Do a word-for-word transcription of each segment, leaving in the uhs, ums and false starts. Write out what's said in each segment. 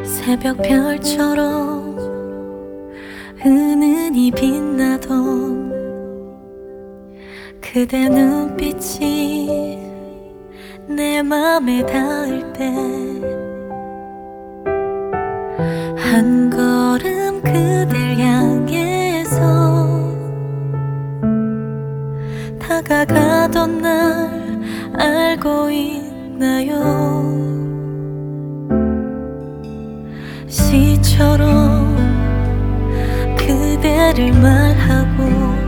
새벽별처럼 은은히 빛나던 그대 눈빛이 내 맘에 닿을 때 한 걸음 그댈 향해서 다가가던 날 알고 있나요? 시처럼 그대를 말하고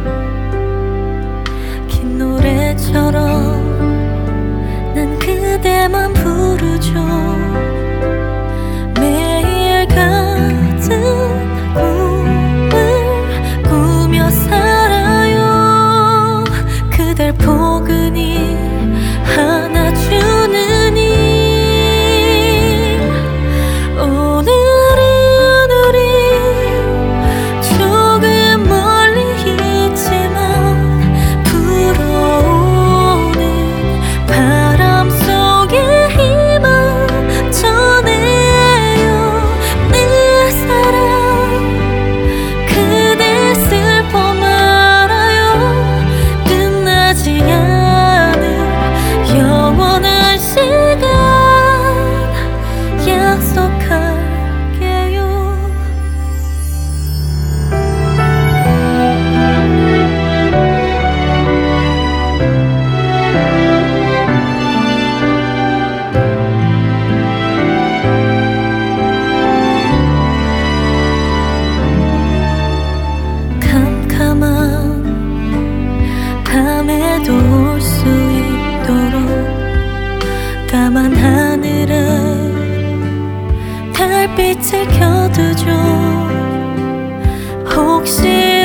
긴 노래처럼 난 그대만 부르죠. 매일 같은 꿈을 꾸며 살아요. 그댈 포근히 안아주는 일. 오늘은 우리 조금 멀리 있지만 불어오는 바람 속에 힘을 전해요. 내 사랑 그댈 슬퍼 말아요. 끝나지 않은 영원한 시간 약속할게요. 캄캄한 밤에도 올 수 있도록 까만 하늘에 달빛을 켜두죠. 혹시